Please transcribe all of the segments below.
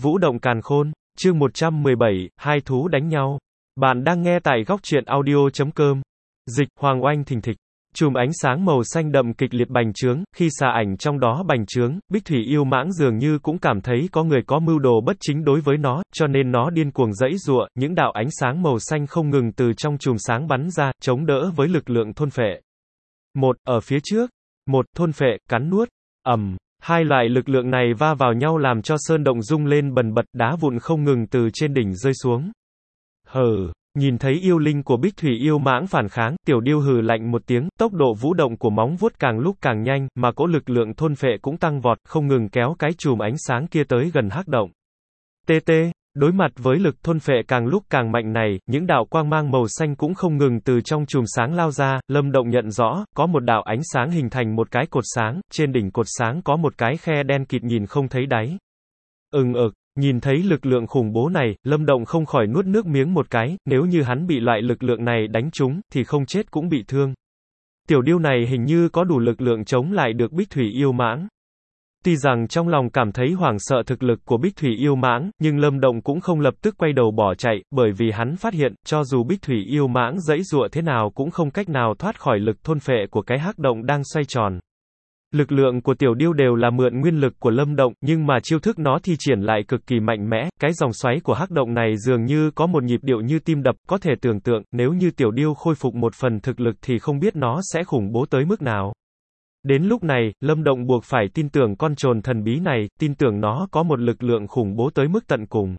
Vũ động càn khôn, chương 117, hai thú đánh nhau. Bạn đang nghe tại góc truyện audio.com. Dịch, Hoàng Oanh thình thịch. Chùm ánh sáng màu xanh đậm kịch liệt bành trướng, khi xà ảnh trong đó bành trướng, Bích Thủy yêu mãng dường như cũng cảm thấy có người có mưu đồ bất chính đối với nó, cho nên nó điên cuồng giãy giụa, những đạo ánh sáng màu xanh không ngừng từ trong chùm sáng bắn ra, chống đỡ với lực lượng thôn phệ. Ở phía trước, thôn phệ, cắn nuốt, hai loại lực lượng này va vào nhau làm cho sơn động rung lên bần bật, đá vụn không ngừng từ trên đỉnh rơi xuống. Nhìn thấy yêu linh của Bích Thủy yêu mãng phản kháng, tiểu điêu hừ lạnh một tiếng, tốc độ vũ động của móng vuốt càng lúc càng nhanh, mà cỗ lực lượng thôn phệ cũng tăng vọt, không ngừng kéo cái chùm ánh sáng kia tới gần hắc động. Đối mặt với lực thôn phệ càng lúc càng mạnh này, những đạo quang mang màu xanh cũng không ngừng từ trong chùm sáng lao ra, Lâm Động nhận rõ, có một đạo ánh sáng hình thành một cái cột sáng, trên đỉnh cột sáng có một cái khe đen kịt nhìn không thấy đáy. Nhìn thấy lực lượng khủng bố này, Lâm Động không khỏi nuốt nước miếng một cái, nếu như hắn bị loại lực lượng này đánh trúng, thì không chết cũng bị thương. Tiểu điêu này hình như có đủ lực lượng chống lại được Bích Thủy yêu mãng. Tuy rằng trong lòng cảm thấy hoảng sợ thực lực của Bích Thủy yêu mãng, nhưng Lâm Động cũng không lập tức quay đầu bỏ chạy, bởi vì hắn phát hiện, cho dù Bích Thủy yêu mãng giãy giụa thế nào cũng không cách nào thoát khỏi lực thôn phệ của cái hắc động đang xoay tròn. Lực lượng của tiểu điêu đều là mượn nguyên lực của Lâm Động, nhưng mà chiêu thức nó thi triển lại cực kỳ mạnh mẽ, cái dòng xoáy của hắc động này dường như có một nhịp điệu như tim đập, có thể tưởng tượng, nếu như tiểu điêu khôi phục một phần thực lực thì không biết nó sẽ khủng bố tới mức nào. Đến lúc này, Lâm Động buộc phải tin tưởng con trồn thần bí này, tin tưởng nó có một lực lượng khủng bố tới mức tận cùng.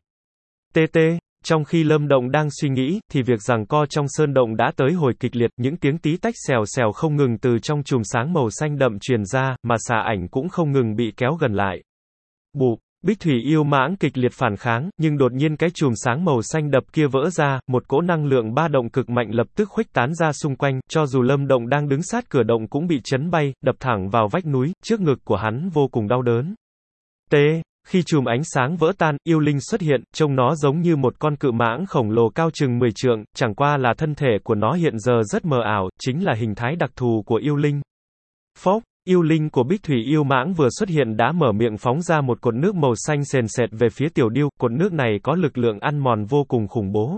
Trong khi Lâm Động đang suy nghĩ, thì việc giằng co trong sơn động đã tới hồi kịch liệt, những tiếng tí tách xèo xèo không ngừng từ trong chùm sáng màu xanh đậm truyền ra, mà xà ảnh cũng không ngừng bị kéo gần lại. Bích Thủy yêu mãng kịch liệt phản kháng, nhưng đột nhiên cái chùm sáng màu xanh đậm kia vỡ ra, một cỗ năng lượng ba động cực mạnh lập tức khuếch tán ra xung quanh, cho dù Lâm Động đang đứng sát cửa động cũng bị chấn bay, đập thẳng vào vách núi, trước ngực của hắn vô cùng đau đớn. Khi chùm ánh sáng vỡ tan, yêu linh xuất hiện, trông nó giống như một con cự mãng khổng lồ cao chừng 10 trượng, chẳng qua là thân thể của nó hiện giờ rất mờ ảo, chính là hình thái đặc thù của yêu linh. Yêu linh của Bích Thủy yêu mãng vừa xuất hiện đã mở miệng phóng ra một cột nước màu xanh sền sệt về phía tiểu điêu, cột nước này có lực lượng ăn mòn vô cùng khủng bố.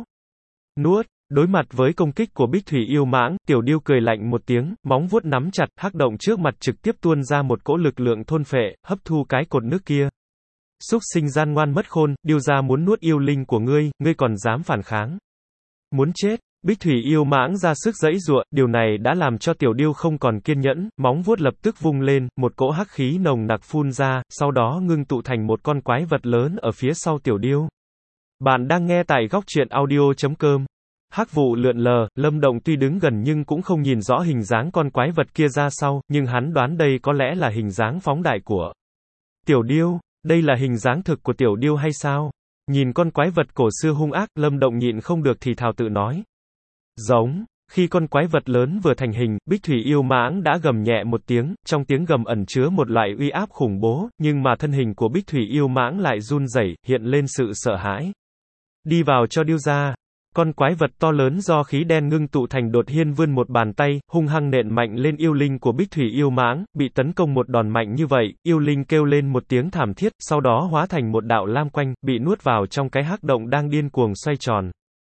Đối mặt với công kích của Bích Thủy yêu mãng, tiểu điêu cười lạnh một tiếng, móng vuốt nắm chặt, hắc động trước mặt trực tiếp tuôn ra một cỗ lực lượng thôn phệ, hấp thu cái cột nước kia. Súc sinh gian ngoan mất khôn, điêu gia muốn nuốt yêu linh của ngươi, ngươi còn dám phản kháng. Muốn chết. Bích Thủy yêu mãng ra sức giãy giụa, điều này đã làm cho tiểu điêu không còn kiên nhẫn, móng vuốt lập tức vung lên, một cỗ hắc khí nồng nặc phun ra, sau đó ngưng tụ thành một con quái vật lớn ở phía sau tiểu điêu. Bạn đang nghe tại góc truyện audio.com. Hắc vụ lượn lờ, Lâm Động tuy đứng gần nhưng cũng không nhìn rõ hình dáng con quái vật kia ra sau, nhưng hắn đoán đây có lẽ là hình dáng phóng đại của tiểu điêu. Đây là hình dáng thực của tiểu điêu hay sao? Nhìn con quái vật cổ xưa hung ác, Lâm Động nhịn không được thì thào tự nói. Giống. Khi con quái vật lớn vừa thành hình, Bích Thủy yêu mãng đã gầm nhẹ một tiếng, trong tiếng gầm ẩn chứa một loại uy áp khủng bố, nhưng mà thân hình của Bích Thủy yêu mãng lại run rẩy, hiện lên sự sợ hãi. Đi vào cho điêu gia. Con quái vật to lớn do khí đen ngưng tụ thành đột nhiên vươn một bàn tay, hung hăng nện mạnh lên yêu linh của Bích Thủy yêu mãng, bị tấn công một đòn mạnh như vậy, yêu linh kêu lên một tiếng thảm thiết, sau đó hóa thành một đạo lam quanh, bị nuốt vào trong cái hắc động đang điên cuồng xoay tròn.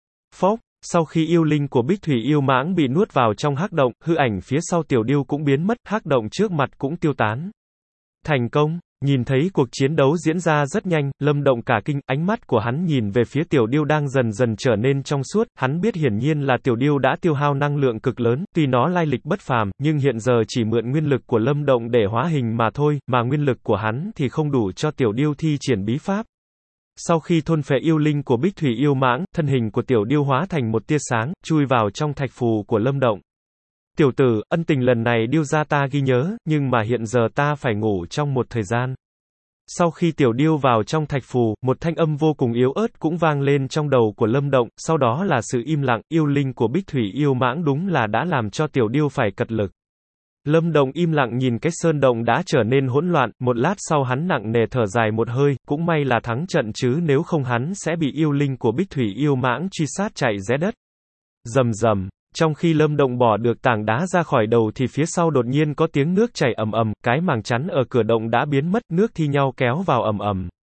Sau khi yêu linh của Bích Thủy yêu mãng bị nuốt vào trong hắc động, hư ảnh phía sau tiểu điêu cũng biến mất, hắc động trước mặt cũng tiêu tán. Thành công. Nhìn thấy cuộc chiến đấu diễn ra rất nhanh, Lâm Động cả kinh, ánh mắt của hắn nhìn về phía tiểu điêu đang dần dần trở nên trong suốt, hắn biết hiển nhiên là tiểu điêu đã tiêu hao năng lượng cực lớn, tuy nó lai lịch bất phàm, nhưng hiện giờ chỉ mượn nguyên lực của Lâm Động để hóa hình mà thôi, mà nguyên lực của hắn thì không đủ cho tiểu điêu thi triển bí pháp. Sau khi thôn phệ yêu linh của Bích Thủy yêu mãng, thân hình của tiểu điêu hóa thành một tia sáng, chui vào trong thạch phù của Lâm Động. Tiểu tử, ân tình lần này điêu gia ta ghi nhớ, nhưng mà hiện giờ ta phải ngủ trong một thời gian. Sau khi tiểu điêu vào trong thạch phù, một thanh âm vô cùng yếu ớt cũng vang lên trong đầu của Lâm Động, sau đó là sự im lặng, yêu linh của Bích Thủy yêu mãng đúng là đã làm cho tiểu điêu phải cật lực. Lâm Động im lặng nhìn cái sơn động đã trở nên hỗn loạn, một lát sau hắn nặng nề thở dài một hơi, cũng may là thắng trận chứ nếu không hắn sẽ bị yêu linh của Bích Thủy yêu mãng truy sát chạy rẽ đất. Rầm rầm. Trong khi Lâm Động bỏ được tảng đá ra khỏi đầu thì phía sau đột nhiên có tiếng nước chảy ầm ầm, cái màng chắn ở cửa động đã biến mất, nước thi nhau kéo vào ầm ầm.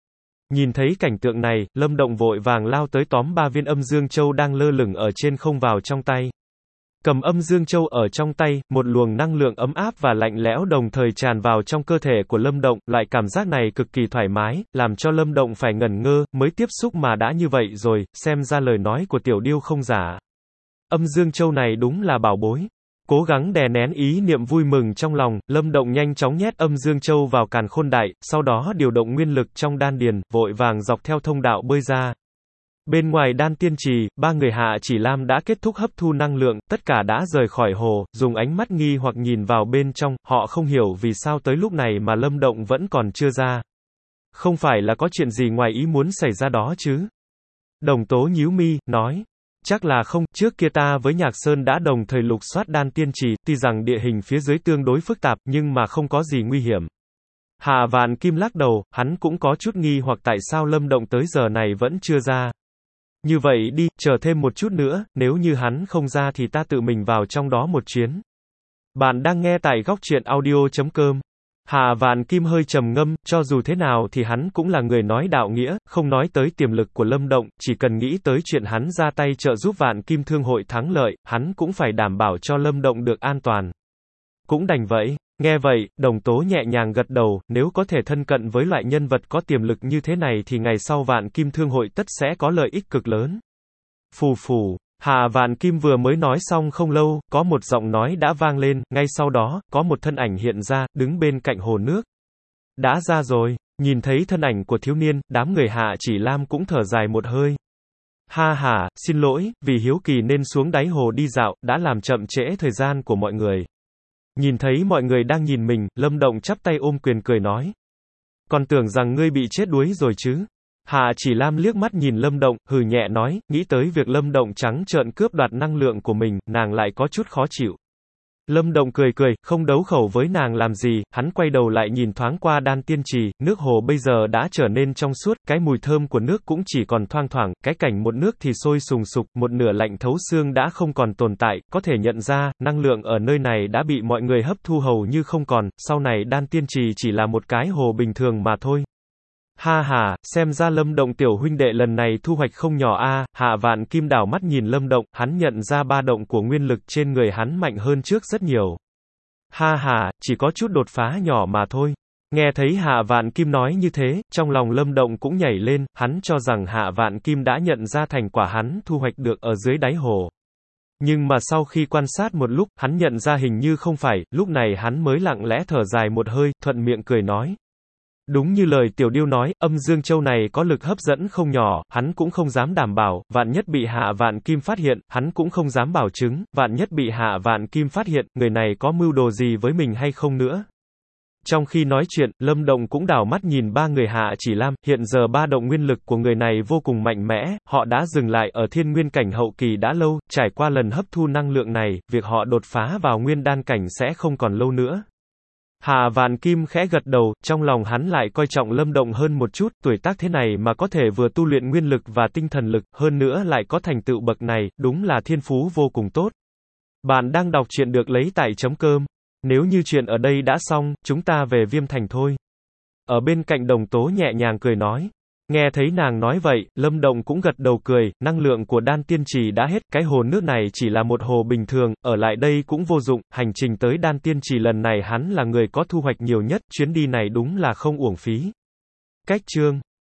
Nhìn thấy cảnh tượng này, Lâm Động vội vàng lao tới tóm 3 viên âm dương châu đang lơ lửng ở trên không vào trong tay. Cầm âm dương châu ở trong tay, một luồng năng lượng ấm áp và lạnh lẽo đồng thời tràn vào trong cơ thể của Lâm Động, loại cảm giác này cực kỳ thoải mái, làm cho Lâm Động phải ngẩn ngơ, mới tiếp xúc mà đã như vậy rồi, xem ra lời nói của Tiểu Điêu không giả. Âm dương châu này đúng là bảo bối. Cố gắng đè nén ý niệm vui mừng trong lòng, Lâm Động nhanh chóng nhét âm dương châu vào càn khôn đại, sau đó điều động nguyên lực trong đan điền, vội vàng dọc theo thông đạo bơi ra. Bên ngoài đan tiên trì, 3 người Hạ Chỉ Lam đã kết thúc hấp thu năng lượng, tất cả đã rời khỏi hồ, dùng ánh mắt nghi hoặc nhìn vào bên trong, họ không hiểu vì sao tới lúc này mà Lâm Động vẫn còn chưa ra. Không phải là có chuyện gì ngoài ý muốn xảy ra đó chứ? Đồng Tố nhíu mi, nói. Chắc là không, trước kia ta với Nhạc Sơn đã đồng thời lục soát đan tiên trì, tuy rằng địa hình phía dưới tương đối phức tạp, nhưng mà không có gì nguy hiểm. Hạ Vạn Kim lắc đầu, hắn cũng có chút nghi hoặc tại sao Lâm Động tới giờ này vẫn chưa ra. Như vậy đi, chờ thêm một chút nữa, nếu như hắn không ra thì ta tự mình vào trong đó một chuyến. Bạn đang nghe tại góc truyện audio.com. Hạ Vạn Kim hơi trầm ngâm, cho dù thế nào thì hắn cũng là người nói đạo nghĩa, không nói tới tiềm lực của Lâm Động, chỉ cần nghĩ tới chuyện hắn ra tay trợ giúp Vạn Kim Thương hội thắng lợi, hắn cũng phải đảm bảo cho Lâm Động được an toàn. Cũng đành vậy. Nghe vậy, Đồng Tố nhẹ nhàng gật đầu, nếu có thể thân cận với loại nhân vật có tiềm lực như thế này thì ngày sau Vạn Kim Thương hội tất sẽ có lợi ích cực lớn. Phù phù. Hạ Vạn Kim vừa mới nói xong không lâu, có một giọng nói đã vang lên, ngay sau đó, có một thân ảnh hiện ra, đứng bên cạnh hồ nước. Đã ra rồi, nhìn thấy thân ảnh của thiếu niên, đám người Hạ Chỉ Lam cũng thở dài một hơi. Ha ha, xin lỗi, vì hiếu kỳ nên xuống đáy hồ đi dạo, đã làm chậm trễ thời gian của mọi người. Nhìn thấy mọi người đang nhìn mình, Lâm Động chắp tay ôm quyền cười nói. Còn tưởng rằng ngươi bị chết đuối rồi chứ. Hạ Chỉ Lam liếc mắt nhìn Lâm Động, hừ nhẹ nói, nghĩ tới việc Lâm Động trắng trợn cướp đoạt năng lượng của mình, nàng lại có chút khó chịu. Lâm Động cười cười, không đấu khẩu với nàng làm gì, hắn quay đầu lại nhìn thoáng qua đan tiên trì, nước hồ bây giờ đã trở nên trong suốt, cái mùi thơm của nước cũng chỉ còn thoang thoảng, cái cảnh một nước thì sôi sùng sục, một nửa lạnh thấu xương đã không còn tồn tại, có thể nhận ra, năng lượng ở nơi này đã bị mọi người hấp thu hầu như không còn, sau này đan tiên trì chỉ là một cái hồ bình thường mà thôi. Ha ha, xem ra Lâm Động tiểu huynh đệ lần này thu hoạch không nhỏ a. Hạ Vạn Kim đảo mắt nhìn Lâm Động, hắn nhận ra ba động của nguyên lực trên người hắn mạnh hơn trước rất nhiều. Ha ha, chỉ có chút đột phá nhỏ mà thôi. Nghe thấy Hạ Vạn Kim nói như thế, trong lòng Lâm Động cũng nhảy lên, hắn cho rằng Hạ Vạn Kim đã nhận ra thành quả hắn thu hoạch được ở dưới đáy hồ. Nhưng mà sau khi quan sát một lúc, hắn nhận ra hình như không phải, lúc này hắn mới lặng lẽ thở dài một hơi, thuận miệng cười nói. Đúng như lời Tiểu Điêu nói, âm dương châu này có lực hấp dẫn không nhỏ, hắn cũng không dám đảm bảo, vạn nhất bị Hạ Vạn Kim phát hiện, hắn cũng không dám bảo chứng, vạn nhất bị Hạ Vạn Kim phát hiện, người này có mưu đồ gì với mình hay không nữa. Trong khi nói chuyện, Lâm Động cũng đảo mắt nhìn ba người Hạ Chỉ Lam, hiện giờ ba động nguyên lực của người này vô cùng mạnh mẽ, họ đã dừng lại ở thiên nguyên cảnh hậu kỳ đã lâu, trải qua lần hấp thu năng lượng này, việc họ đột phá vào nguyên đan cảnh sẽ không còn lâu nữa. Hạ Vạn Kim khẽ gật đầu, trong lòng hắn lại coi trọng Lâm Động hơn một chút, tuổi tác thế này mà có thể vừa tu luyện nguyên lực và tinh thần lực, hơn nữa lại có thành tựu bậc này, đúng là thiên phú vô cùng tốt. Bạn đang đọc truyện được lấy tại .com. Nếu như chuyện ở đây đã xong, chúng ta về Viêm Thành thôi. Ở bên cạnh Đồng Tố nhẹ nhàng cười nói. Nghe thấy nàng nói vậy, Lâm Động cũng gật đầu cười, năng lượng của đan tiên trì đã hết, cái hồ nước này chỉ là một hồ bình thường, ở lại đây cũng vô dụng, hành trình tới đan tiên trì lần này hắn là người có thu hoạch nhiều nhất, chuyến đi này đúng là không uổng phí. Cách chương